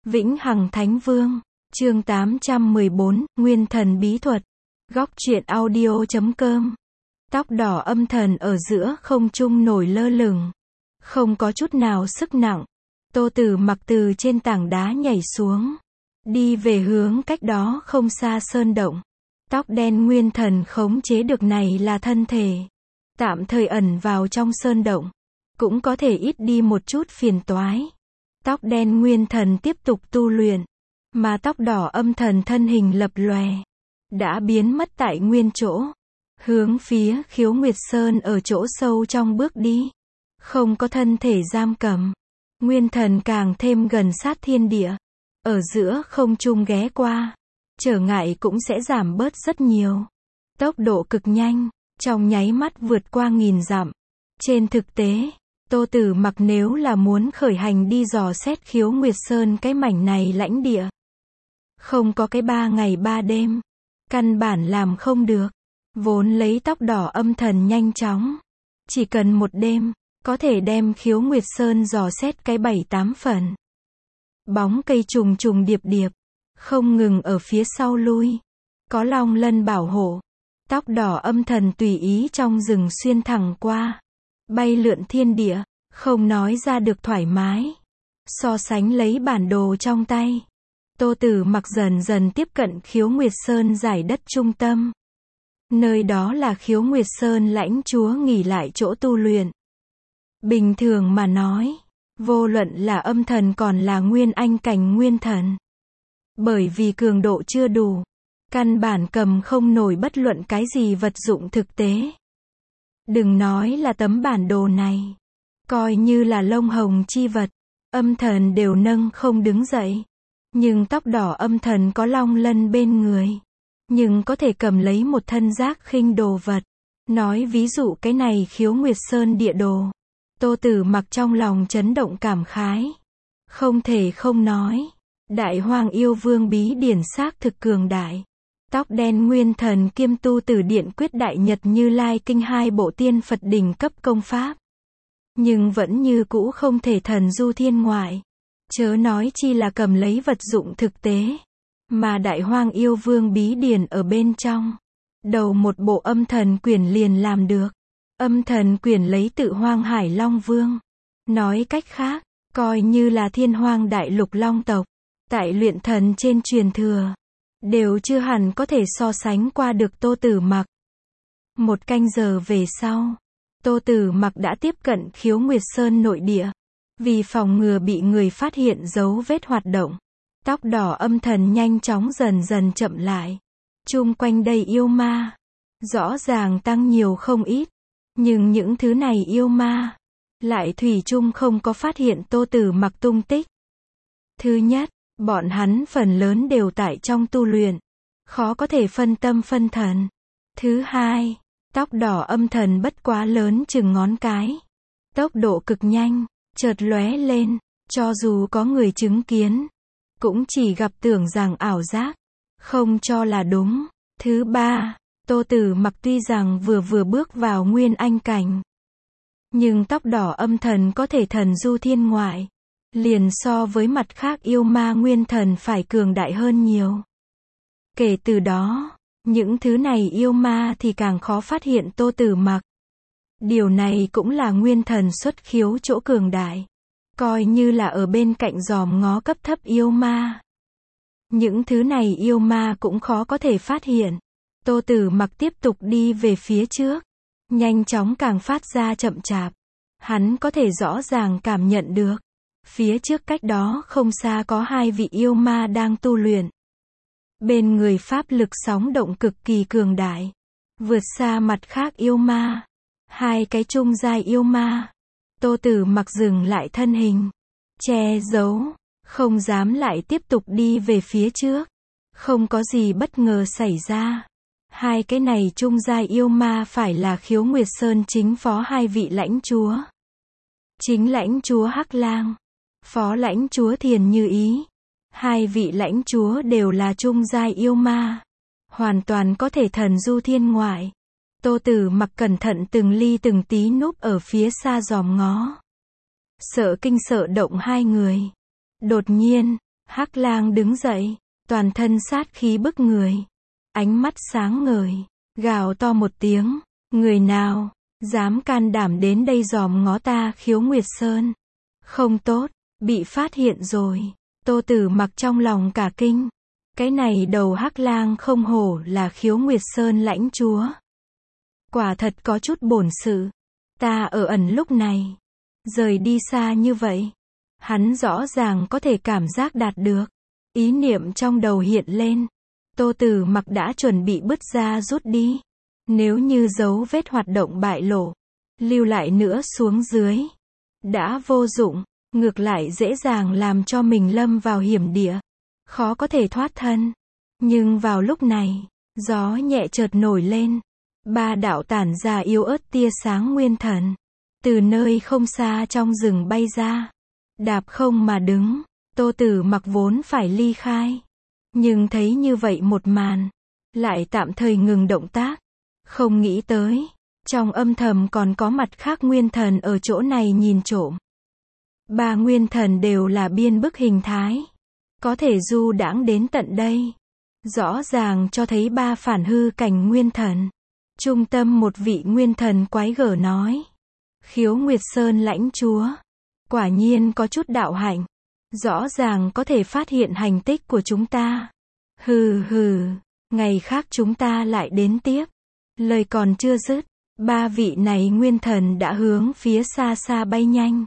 Vĩnh Hằng Thánh Vương, chương 814, Nguyên Thần Bí Thuật. Góc truyện audio.com. Tóc đỏ âm thần ở giữa không trung nổi lơ lửng, không có chút nào sức nặng. Tô Tử Mặc từ trên tảng đá nhảy xuống, đi về hướng cách đó không xa sơn động. Tóc đen nguyên thần khống chế được này là thân thể, tạm thời ẩn vào trong sơn động, cũng có thể ít đi một chút phiền toái. Tóc đen nguyên thần tiếp tục tu luyện, mà tóc đỏ âm thần thân hình lập lòe, đã biến mất tại nguyên chỗ, hướng phía Khiếu Nguyệt Sơn ở chỗ sâu trong bước đi. Không có thân thể giam cầm, nguyên thần càng thêm gần sát thiên địa, ở giữa không trung ghé qua, trở ngại cũng sẽ giảm bớt rất nhiều. Tốc độ cực nhanh, trong nháy mắt vượt qua 1000 dặm. Trên thực tế, Tô Tử Mặc nếu là muốn khởi hành đi dò xét Khiếu Nguyệt Sơn cái mảnh này lãnh địa, không có cái 3 ngày 3 đêm, căn bản làm không được. Vốn lấy tóc đỏ âm thần nhanh chóng, chỉ cần một đêm, có thể đem Khiếu Nguyệt Sơn dò xét cái 7-8 phần. Bóng cây trùng trùng điệp điệp, không ngừng ở phía sau lui. Có long lân bảo hộ, tóc đỏ âm thần tùy ý trong rừng xuyên thẳng qua, bay lượn thiên địa, không nói ra được thoải mái. So sánh lấy bản đồ trong tay, Tô Tử Mặc dần dần tiếp cận Khiếu Nguyệt Sơn giải đất trung tâm. Nơi đó là Khiếu Nguyệt Sơn lãnh chúa nghỉ lại chỗ tu luyện. Bình thường mà nói, vô luận là âm thần còn là nguyên anh cảnh nguyên thần, bởi vì cường độ chưa đủ, căn bản cầm không nổi bất luận cái gì vật dụng thực tế. Đừng nói là tấm bản đồ này, coi như là lông hồng chi vật, âm thần đều nâng không đứng dậy. Nhưng tóc đỏ âm thần có long lân bên người, nhưng có thể cầm lấy một thân giác khinh đồ vật. Nói ví dụ cái này Khiếu Nguyệt Sơn địa đồ, Tô Tử Mặc trong lòng chấn động cảm khái. Không thể không nói, Đại Hoang Yêu Vương bí điển xác thực cường đại. Tóc đen nguyên thần kiêm tu Tử Điện Quyết Đại Nhật Như Lai Kinh 2 bộ tiên Phật đỉnh cấp công pháp, nhưng vẫn như cũ không thể thần du thiên ngoại, chớ nói chi là cầm lấy vật dụng thực tế. Mà Đại Hoang Yêu Vương bí điển ở bên trong, đầu một bộ âm thần quyển liền làm được. Âm thần quyển lấy tự Hoang Hải Long Vương, nói cách khác, coi như là Thiên Hoang Đại Lục Long tộc, tại luyện thần trên truyền thừa, đều chưa hẳn có thể so sánh qua được Tô Tử Mặc. 1 canh giờ về sau, Tô Tử Mặc đã tiếp cận Khiếu Nguyệt Sơn nội địa. Vì phòng ngừa bị người phát hiện dấu vết hoạt động, tóc đỏ âm thần nhanh chóng dần dần chậm lại. Chung quanh đây yêu ma, rõ ràng tăng nhiều không ít, nhưng những thứ này yêu ma, lại thủy chung không có phát hiện Tô Tử Mặc tung tích. Thứ nhất, bọn hắn phần lớn đều tại trong tu luyện, khó có thể phân tâm phân thần. Thứ hai, tóc đỏ âm thần bất quá lớn chừng ngón cái, tốc độ cực nhanh, chợt lóe lên, cho dù có người chứng kiến, cũng chỉ gặp tưởng rằng ảo giác, không cho là đúng. Thứ ba, Tô Tử Mặc tuy rằng vừa bước vào nguyên anh cảnh, nhưng tóc đỏ âm thần có thể thần du thiên ngoại, liền so với mặt khác yêu ma nguyên thần phải cường đại hơn nhiều. Kể từ đó, những thứ này yêu ma thì càng khó phát hiện Tô Tử Mặc. Điều này cũng là nguyên thần xuất khiếu chỗ cường đại, coi như là ở bên cạnh dòm ngó cấp thấp yêu ma, những thứ này yêu ma cũng khó có thể phát hiện. Tô Tử Mặc tiếp tục đi về phía trước, nhanh chóng càng phát ra chậm chạp. Hắn có thể rõ ràng cảm nhận được, phía trước cách đó không xa có 2 vị yêu ma đang tu luyện. Bên người pháp lực sóng động cực kỳ cường đại, vượt xa mặt khác yêu ma. 2 cái trung giai yêu ma. Tô Tử Mặc dừng lại thân hình, che giấu, không dám lại tiếp tục đi về phía trước. Không có gì bất ngờ xảy ra. 2 cái này trung giai yêu ma phải là Khiếu Nguyệt Sơn chính phó 2 vị lãnh chúa. Chính lãnh chúa Hắc Lang, phó lãnh chúa Thiền Như Ý. 2 vị lãnh chúa đều là trung giai yêu ma, hoàn toàn có thể thần du thiên ngoại. Tô Tử Mặc cẩn thận từng ly từng tí núp ở phía xa dòm ngó, sợ kinh sợ động 2 người. Đột nhiên, Hắc Lang đứng dậy, toàn thân sát khí bức người. Ánh mắt sáng ngời, gào to một tiếng, người nào, dám can đảm đến đây dòm ngó ta Khiếu Nguyệt Sơn. Không tốt, bị phát hiện rồi. Tô Tử Mặc trong lòng cả kinh. Cái này đầu Hắc Lang không hổ là Khiếu Nguyệt Sơn lãnh chúa. Quả thật có chút bổn sự. Ta ở ẩn lúc này, rời đi xa như vậy. Hắn rõ ràng có thể cảm giác đạt được. Ý niệm trong đầu hiện lên. Tô Tử Mặc đã chuẩn bị bứt ra rút đi. Nếu như dấu vết hoạt động bại lộ, lưu lại nữa xuống dưới, đã vô dụng, ngược lại dễ dàng làm cho mình lâm vào hiểm địa, khó có thể thoát thân. Nhưng vào lúc này, gió nhẹ chợt nổi lên, ba đạo tản ra yếu ớt tia sáng nguyên thần, từ nơi không xa trong rừng bay ra, đạp không mà đứng. Tô Tử Mặc vốn phải ly khai, nhưng thấy như vậy một màn, lại tạm thời ngừng động tác. Không nghĩ tới, trong âm thầm còn có mặt khác nguyên thần ở chỗ này nhìn trộm. Ba nguyên thần đều là biên bức hình thái, có thể du đãng đến tận đây. Rõ ràng cho thấy ba phản hư cảnh nguyên thần. Trung tâm một vị nguyên thần quái gở nói. Khiếu Nguyệt Sơn lãnh chúa, quả nhiên có chút đạo hạnh. Rõ ràng có thể phát hiện hành tích của chúng ta. Hừ hừ, ngày khác chúng ta lại đến tiếp. Lời còn chưa dứt, ba vị này nguyên thần đã hướng phía xa xa bay nhanh.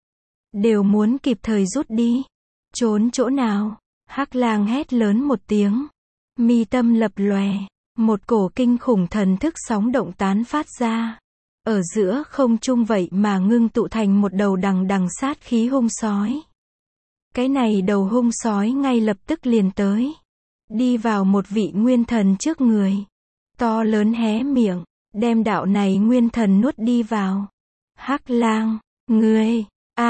Đều muốn kịp thời rút đi. Trốn chỗ nào? Hắc Lang hét lớn một tiếng. Mi tâm lập lòe, một cổ kinh khủng thần thức sóng động tán phát ra. Ở giữa không trung vậy mà ngưng tụ thành một đầu đằng đằng sát khí hung sói. Cái này đầu hung sói ngay lập tức liền tới. Đi vào một vị nguyên thần trước người. To lớn hé miệng, đem đạo này nguyên thần nuốt đi vào. Hắc Lang, ngươi,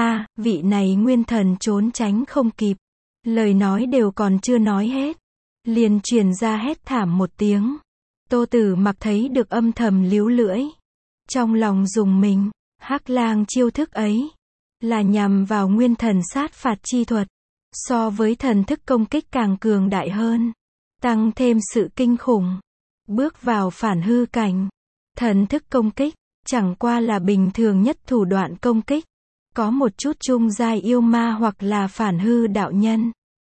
vị này nguyên thần trốn tránh không kịp. Lời nói đều còn chưa nói hết. Liền truyền ra hét thảm một tiếng. Tô Tử Mặc thấy được âm thầm líu lưỡi. Trong lòng rùng mình, Hắc Lang chiêu thức ấy, là nhằm vào nguyên thần sát phạt chi thuật. So với thần thức công kích càng cường đại hơn. Tăng thêm sự kinh khủng. Bước vào phản hư cảnh. Thần thức công kích, chẳng qua là bình thường nhất thủ đoạn công kích. Có một chút trung giai yêu ma hoặc là phản hư đạo nhân.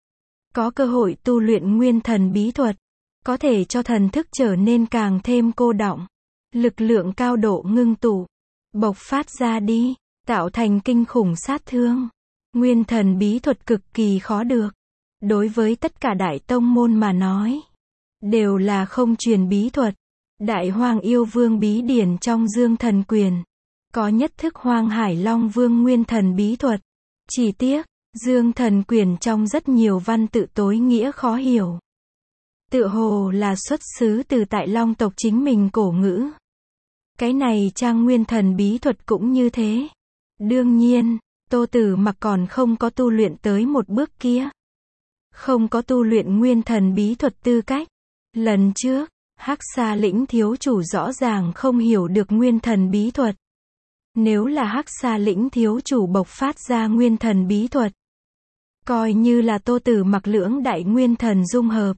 Có cơ hội tu luyện nguyên thần bí thuật. Có thể cho thần thức trở nên càng thêm cô đọng. Lực lượng cao độ ngưng tụ. Bộc phát ra đi, tạo thành kinh khủng sát thương. Nguyên thần bí thuật cực kỳ khó được. Đối với tất cả đại tông môn mà nói, đều là không truyền bí thuật. Đại Hoang Yêu Vương bí điển trong Dương Thần Quyền, có nhất thức Hoang Hải Long Vương nguyên thần bí thuật. Chỉ tiếc, Dương Thần Quyền trong rất nhiều văn tự tối nghĩa khó hiểu. Tựa hồ là xuất xứ từ tại Long tộc chính mình cổ ngữ. Cái này trang nguyên thần bí thuật cũng như thế. Đương nhiên, Tô Tử Mặc còn không có tu luyện tới một bước kia. Không có tu luyện nguyên thần bí thuật tư cách. Lần trước, Hắc Sa Lĩnh thiếu chủ rõ ràng không hiểu được nguyên thần bí thuật. Nếu là Hắc Sa Lĩnh thiếu chủ bộc phát ra nguyên thần bí thuật, coi như là Tô Tử Mặc lưỡng đại nguyên thần dung hợp,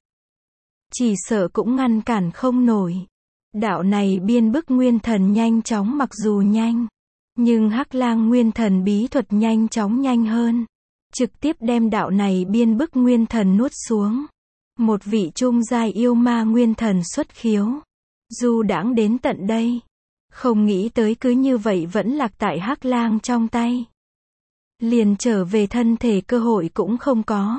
chỉ sợ cũng ngăn cản không nổi. Đạo này biên bức nguyên thần nhanh chóng mặc dù nhanh, nhưng Hắc Lang nguyên thần bí thuật nhanh chóng nhanh hơn. Trực tiếp đem đạo này biên bức nguyên thần nuốt xuống. Một vị trung giai yêu ma nguyên thần xuất khiếu. Du đãng đến tận đây. Không nghĩ tới cứ như vậy vẫn lạc tại Hắc Lang trong tay. Liền trở về thân thể cơ hội cũng không có.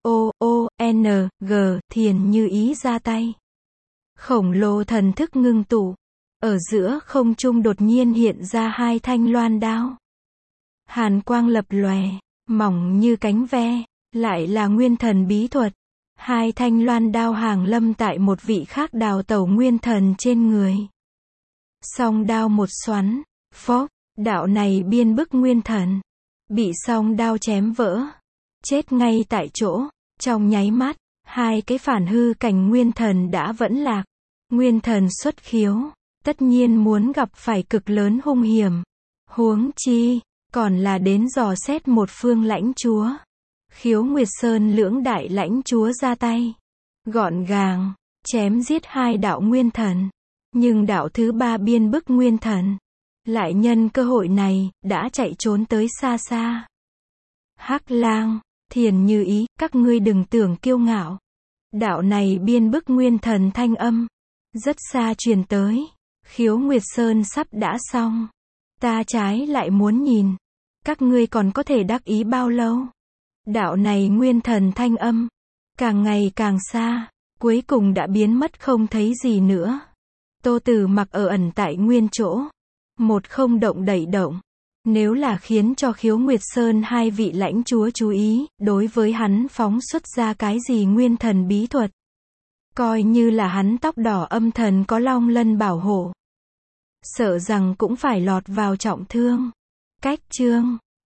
Thiền như ý ra tay. Khổng lồ thần thức ngưng tụ. Ở giữa không trung đột nhiên hiện ra hai thanh loan đao. Hàn quang lập lòe, mỏng như cánh ve, lại là nguyên thần bí thuật. Hai thanh loan đao hàng lâm tại một vị khác đào tẩu nguyên thần trên người. Song đao một xoắn, phốc, đạo này biên bức nguyên thần, bị song đao chém vỡ, chết ngay tại chỗ. Trong nháy mắt, hai cái phản hư cảnh nguyên thần đã vẫn lạc. Nguyên thần xuất khiếu, tất nhiên muốn gặp phải cực lớn hung hiểm. Huống chi, còn là đến dò xét một phương lãnh chúa. Khiếu Nguyệt Sơn lưỡng đại lãnh chúa ra tay. Gọn gàng, chém giết hai đạo nguyên thần. Nhưng đạo thứ ba biên bức nguyên thần. Lại nhân cơ hội này, đã chạy trốn tới xa xa. Hắc Lang, Thiền Như Ý, các ngươi đừng tưởng kiêu ngạo. Đạo này biên bức nguyên thần thanh âm. Rất xa truyền tới. Khiếu Nguyệt Sơn sắp đã xong. Ta trái lại muốn nhìn. Các ngươi còn có thể đắc ý bao lâu? Đạo này nguyên thần thanh âm. Càng ngày càng xa. Cuối cùng đã biến mất không thấy gì nữa. Tô Tử Mặc ở ẩn tại nguyên chỗ. Một không động đậy động. Nếu là khiến cho Khiếu Nguyệt Sơn hai vị lãnh chúa chú ý, đối với hắn phóng xuất ra cái gì nguyên thần bí thuật. Coi như là hắn tóc đỏ âm thần có long lân bảo hộ. Sợ rằng cũng phải lọt vào trọng thương. Cách chương